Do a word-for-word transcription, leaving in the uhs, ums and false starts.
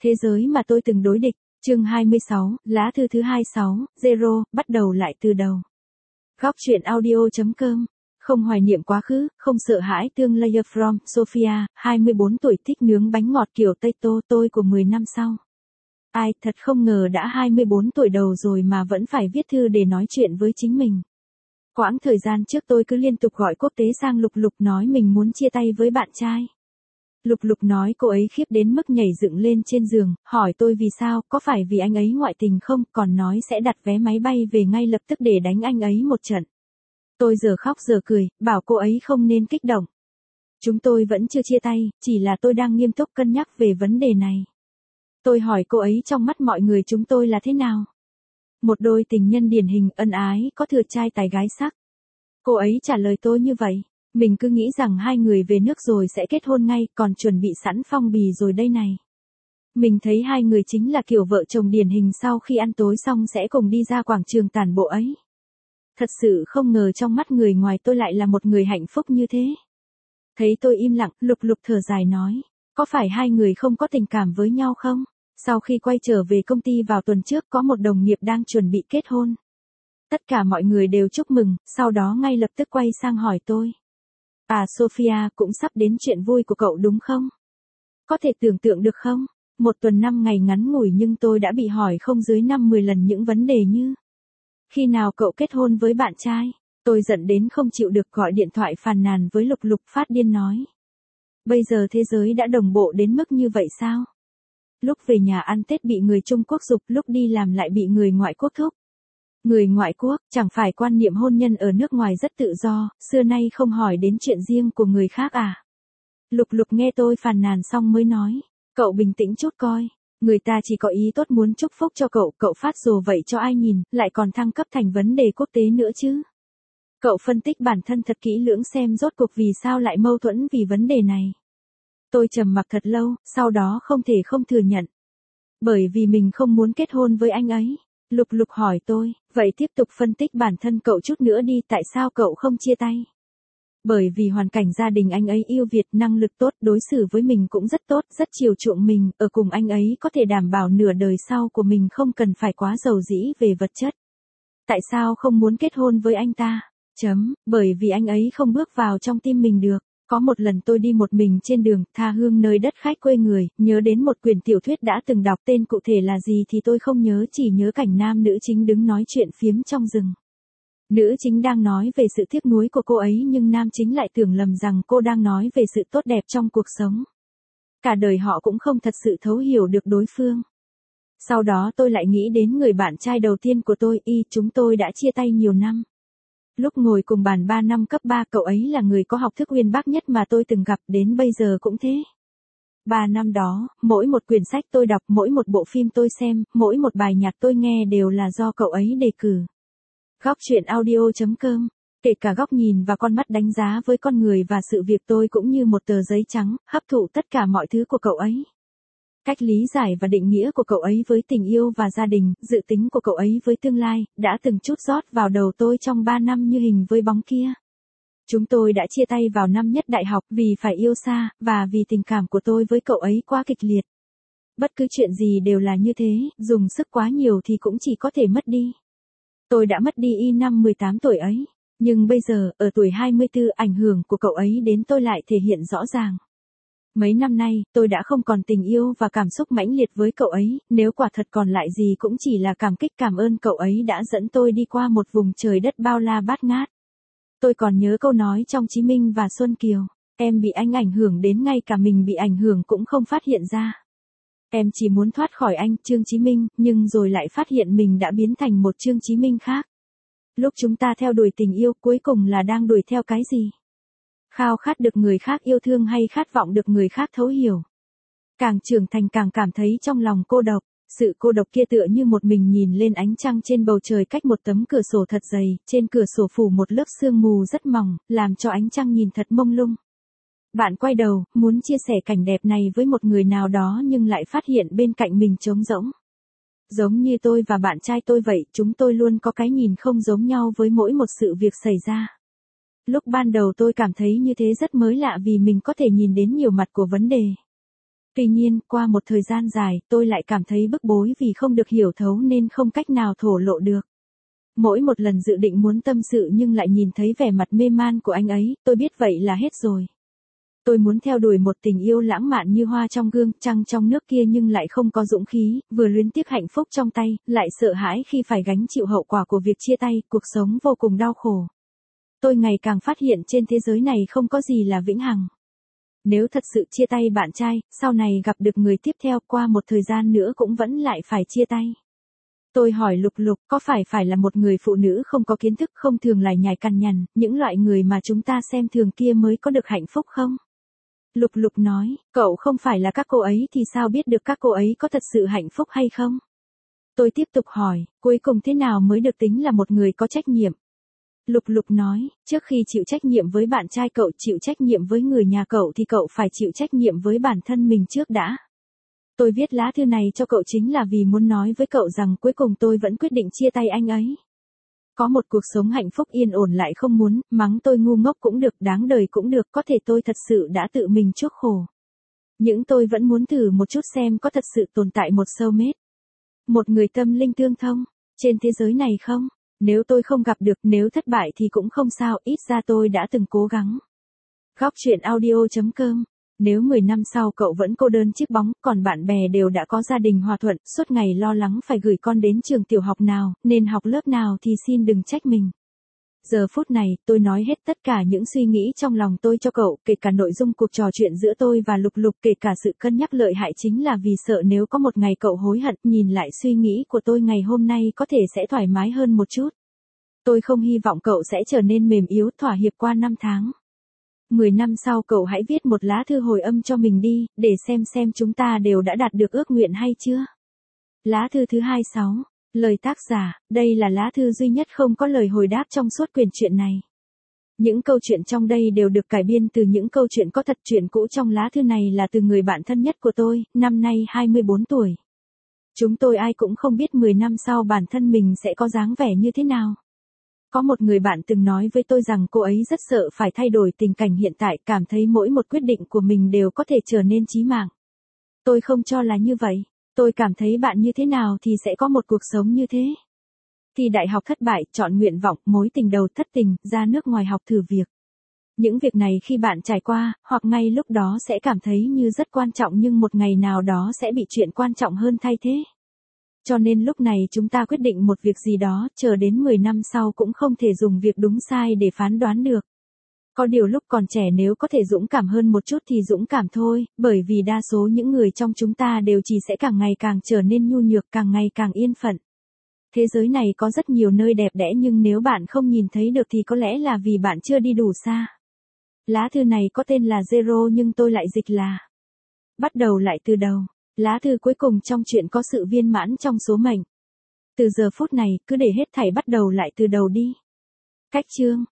Thế giới mà tôi từng đối địch, chương hai mươi sáu, lá thư thứ hai mươi sáu, Zero, bắt đầu lại từ đầu. Góc truyện audio.com, không hoài niệm quá khứ, không sợ hãi tương lai from Sophia, hai mươi bốn tuổi thích nướng bánh ngọt kiểu Tây Tô tôi của mười năm sau. Ai, thật không ngờ đã hai mươi bốn tuổi đầu rồi mà vẫn phải viết thư để nói chuyện với chính mình. Quãng thời gian trước tôi cứ liên tục gọi quốc tế sang Lục Lục nói mình muốn chia tay với bạn trai. Lục Lục nói cô ấy khiếp đến mức nhảy dựng lên trên giường, hỏi tôi vì sao, có phải vì anh ấy ngoại tình không, còn nói sẽ đặt vé máy bay về ngay lập tức để đánh anh ấy một trận. Tôi giờ khóc giờ cười, bảo cô ấy không nên kích động. Chúng tôi vẫn chưa chia tay, chỉ là tôi đang nghiêm túc cân nhắc về vấn đề này. Tôi hỏi cô ấy trong mắt mọi người chúng tôi là thế nào? Một đôi tình nhân điển hình, ân ái, có thừa trai tài gái sắc. Cô ấy trả lời tôi như vậy. Mình cứ nghĩ rằng hai người về nước rồi sẽ kết hôn ngay, còn chuẩn bị sẵn phong bì rồi đây này. Mình thấy hai người chính là kiểu vợ chồng điển hình sau khi ăn tối xong sẽ cùng đi ra quảng trường tản bộ ấy. Thật sự không ngờ trong mắt người ngoài tôi lại là một người hạnh phúc như thế. Thấy tôi im lặng, Lục Lục thở dài nói, có phải hai người không có tình cảm với nhau không? Sau khi quay trở về công ty vào tuần trước có một đồng nghiệp đang chuẩn bị kết hôn. Tất cả mọi người đều chúc mừng, sau đó ngay lập tức quay sang hỏi tôi. À Sophia, cũng sắp đến chuyện vui của cậu đúng không? Có thể tưởng tượng được không? Một tuần năm ngày ngắn ngủi nhưng tôi đã bị hỏi không dưới năm mười lần những vấn đề như khi nào cậu kết hôn với bạn trai? Tôi giận đến không chịu được gọi điện thoại phàn nàn với Lục Lục phát điên nói. Bây giờ thế giới đã đồng bộ đến mức như vậy sao? Lúc về nhà ăn Tết bị người Trung Quốc giục, lúc đi làm lại bị người ngoại quốc thúc. Người ngoại quốc, chẳng phải quan niệm hôn nhân ở nước ngoài rất tự do, xưa nay không hỏi đến chuyện riêng của người khác à? Lục Lục nghe tôi phàn nàn xong mới nói, cậu bình tĩnh chút coi, người ta chỉ có ý tốt muốn chúc phúc cho cậu, cậu phát rồ vậy cho ai nhìn, lại còn thăng cấp thành vấn đề quốc tế nữa chứ. Cậu phân tích bản thân thật kỹ lưỡng xem rốt cuộc vì sao lại mâu thuẫn vì vấn đề này. Tôi trầm mặc thật lâu, sau đó không thể không thừa nhận. Bởi vì mình không muốn kết hôn với anh ấy. Lục Lục hỏi tôi, vậy tiếp tục phân tích bản thân cậu chút nữa đi, tại sao cậu không chia tay? Bởi vì hoàn cảnh gia đình anh ấy yêu Việt, năng lực tốt, đối xử với mình cũng rất tốt, rất chiều chuộng mình, ở cùng anh ấy có thể đảm bảo nửa đời sau của mình không cần phải quá giàu dĩ về vật chất. Tại sao không muốn kết hôn với anh ta? Chấm, bởi vì anh ấy không bước vào trong tim mình được. Có một lần tôi đi một mình trên đường, tha hương nơi đất khách quê người, nhớ đến một quyển tiểu thuyết đã từng đọc, tên cụ thể là gì thì tôi không nhớ, chỉ nhớ cảnh nam nữ chính đứng nói chuyện phiếm trong rừng. Nữ chính đang nói về sự tiếc nuối của cô ấy nhưng nam chính lại tưởng lầm rằng cô đang nói về sự tốt đẹp trong cuộc sống. Cả đời họ cũng không thật sự thấu hiểu được đối phương. Sau đó tôi lại nghĩ đến người bạn trai đầu tiên của tôi, y, chúng tôi đã chia tay nhiều năm. Lúc ngồi cùng bàn ba năm cấp ba, cậu ấy là người có học thức uyên bác nhất mà tôi từng gặp, đến bây giờ cũng thế. Ba năm đó, mỗi một quyển sách tôi đọc, mỗi một bộ phim tôi xem, mỗi một bài nhạc tôi nghe đều là do cậu ấy đề cử. Góc truyện audio.com, kể cả góc nhìn và con mắt đánh giá với con người và sự việc, tôi cũng như một tờ giấy trắng, hấp thụ tất cả mọi thứ của cậu ấy. Cách lý giải và định nghĩa của cậu ấy với tình yêu và gia đình, dự tính của cậu ấy với tương lai, đã từng chút rót vào đầu tôi trong ba năm như hình với bóng kia. Chúng tôi đã chia tay vào năm nhất đại học vì phải yêu xa, và vì tình cảm của tôi với cậu ấy quá kịch liệt. Bất cứ chuyện gì đều là như thế, dùng sức quá nhiều thì cũng chỉ có thể mất đi. Tôi đã mất đi y năm mười tám tuổi ấy, nhưng bây giờ, ở tuổi hai mươi tư, ảnh hưởng của cậu ấy đến tôi lại thể hiện rõ ràng. Mấy năm nay, tôi đã không còn tình yêu và cảm xúc mãnh liệt với cậu ấy, nếu quả thật còn lại gì cũng chỉ là cảm kích cảm ơn cậu ấy đã dẫn tôi đi qua một vùng trời đất bao la bát ngát. Tôi còn nhớ câu nói trong Chí Minh và Xuân Kiều, em bị anh ảnh hưởng đến ngay cả mình bị ảnh hưởng cũng không phát hiện ra. Em chỉ muốn thoát khỏi anh, Trương Chí Minh, nhưng rồi lại phát hiện mình đã biến thành một Trương Chí Minh khác. Lúc chúng ta theo đuổi tình yêu, cuối cùng là đang đuổi theo cái gì? Khao khát được người khác yêu thương hay khát vọng được người khác thấu hiểu? Càng trưởng thành càng cảm thấy trong lòng cô độc, sự cô độc kia tựa như một mình nhìn lên ánh trăng trên bầu trời cách một tấm cửa sổ thật dày, trên cửa sổ phủ một lớp sương mù rất mỏng, làm cho ánh trăng nhìn thật mông lung. Bạn quay đầu, muốn chia sẻ cảnh đẹp này với một người nào đó nhưng lại phát hiện bên cạnh mình trống rỗng. Giống như tôi và bạn trai tôi vậy, chúng tôi luôn có cái nhìn không giống nhau với mỗi một sự việc xảy ra. Lúc ban đầu tôi cảm thấy như thế rất mới lạ vì mình có thể nhìn đến nhiều mặt của vấn đề. Tuy nhiên, qua một thời gian dài, tôi lại cảm thấy bức bối vì không được hiểu thấu nên không cách nào thổ lộ được. Mỗi một lần dự định muốn tâm sự nhưng lại nhìn thấy vẻ mặt mê man của anh ấy, tôi biết vậy là hết rồi. Tôi muốn theo đuổi một tình yêu lãng mạn như hoa trong gương, trăng trong nước kia nhưng lại không có dũng khí, vừa luyến tiếc hạnh phúc trong tay, lại sợ hãi khi phải gánh chịu hậu quả của việc chia tay, cuộc sống vô cùng đau khổ. Tôi ngày càng phát hiện trên thế giới này không có gì là vĩnh hằng. Nếu thật sự chia tay bạn trai, sau này gặp được người tiếp theo qua một thời gian nữa cũng vẫn lại phải chia tay. Tôi hỏi Lục Lục có phải phải là một người phụ nữ không có kiến thức, không thường lải nhải cằn nhằn, những loại người mà chúng ta xem thường kia mới có được hạnh phúc không? Lục Lục nói, cậu không phải là các cô ấy thì sao biết được các cô ấy có thật sự hạnh phúc hay không? Tôi tiếp tục hỏi, cuối cùng thế nào mới được tính là một người có trách nhiệm? Lục Lục nói, trước khi chịu trách nhiệm với bạn trai cậu, chịu trách nhiệm với người nhà cậu thì cậu phải chịu trách nhiệm với bản thân mình trước đã. Tôi viết lá thư này cho cậu chính là vì muốn nói với cậu rằng cuối cùng tôi vẫn quyết định chia tay anh ấy. Có một cuộc sống hạnh phúc yên ổn lại không muốn, mắng tôi ngu ngốc cũng được, đáng đời cũng được, có thể tôi thật sự đã tự mình chuốc khổ. Nhưng tôi vẫn muốn thử một chút xem có thật sự tồn tại một soulmate. Một người tâm linh tương thông, trên thế giới này không? Nếu tôi không gặp được, nếu thất bại thì cũng không sao, ít ra tôi đã từng cố gắng. Góc chuyện audio chấm com. Nếu mười năm sau cậu vẫn cô đơn chiếc bóng, còn bạn bè đều đã có gia đình hòa thuận, suốt ngày lo lắng phải gửi con đến trường tiểu học nào, nên học lớp nào thì xin đừng trách mình. Giờ phút này, tôi nói hết tất cả những suy nghĩ trong lòng tôi cho cậu, kể cả nội dung cuộc trò chuyện giữa tôi và Lục Lục, kể cả sự cân nhắc lợi hại, chính là vì sợ nếu có một ngày cậu hối hận, nhìn lại suy nghĩ của tôi ngày hôm nay có thể sẽ thoải mái hơn một chút. Tôi không hy vọng cậu sẽ trở nên mềm yếu, thỏa hiệp qua năm tháng. Mười năm sau cậu hãy viết một lá thư hồi âm cho mình đi, để xem xem chúng ta đều đã đạt được ước nguyện hay chưa. Lá thư thứ hai mươi sáu. Lời tác giả, đây là lá thư duy nhất không có lời hồi đáp trong suốt quyển truyện này. Những câu chuyện trong đây đều được cải biên từ những câu chuyện có thật. Chuyện cũ trong lá thư này là từ người bạn thân nhất của tôi, năm nay hai mươi bốn tuổi. Chúng tôi ai cũng không biết mười năm sau bản thân mình sẽ có dáng vẻ như thế nào. Có một người bạn từng nói với tôi rằng cô ấy rất sợ phải thay đổi tình cảnh hiện tại, cảm thấy mỗi một quyết định của mình đều có thể trở nên chí mạng. Tôi không cho là như vậy. Tôi cảm thấy bạn như thế nào thì sẽ có một cuộc sống như thế. Thi đại học thất bại, chọn nguyện vọng, mối tình đầu thất tình, ra nước ngoài học thử việc. Những việc này khi bạn trải qua, hoặc ngay lúc đó sẽ cảm thấy như rất quan trọng nhưng một ngày nào đó sẽ bị chuyện quan trọng hơn thay thế. Cho nên lúc này chúng ta quyết định một việc gì đó, chờ đến mười năm sau cũng không thể dùng việc đúng sai để phán đoán được. Có điều lúc còn trẻ nếu có thể dũng cảm hơn một chút thì dũng cảm thôi, bởi vì đa số những người trong chúng ta đều chỉ sẽ càng ngày càng trở nên nhu nhược, càng ngày càng yên phận. Thế giới này có rất nhiều nơi đẹp đẽ nhưng nếu bạn không nhìn thấy được thì có lẽ là vì bạn chưa đi đủ xa. Lá thư này có tên là Zero nhưng tôi lại dịch là bắt đầu lại từ đầu. Lá thư cuối cùng trong chuyện có sự viên mãn trong số mệnh. Từ giờ phút này, cứ để hết thảy bắt đầu lại từ đầu đi. Cách chương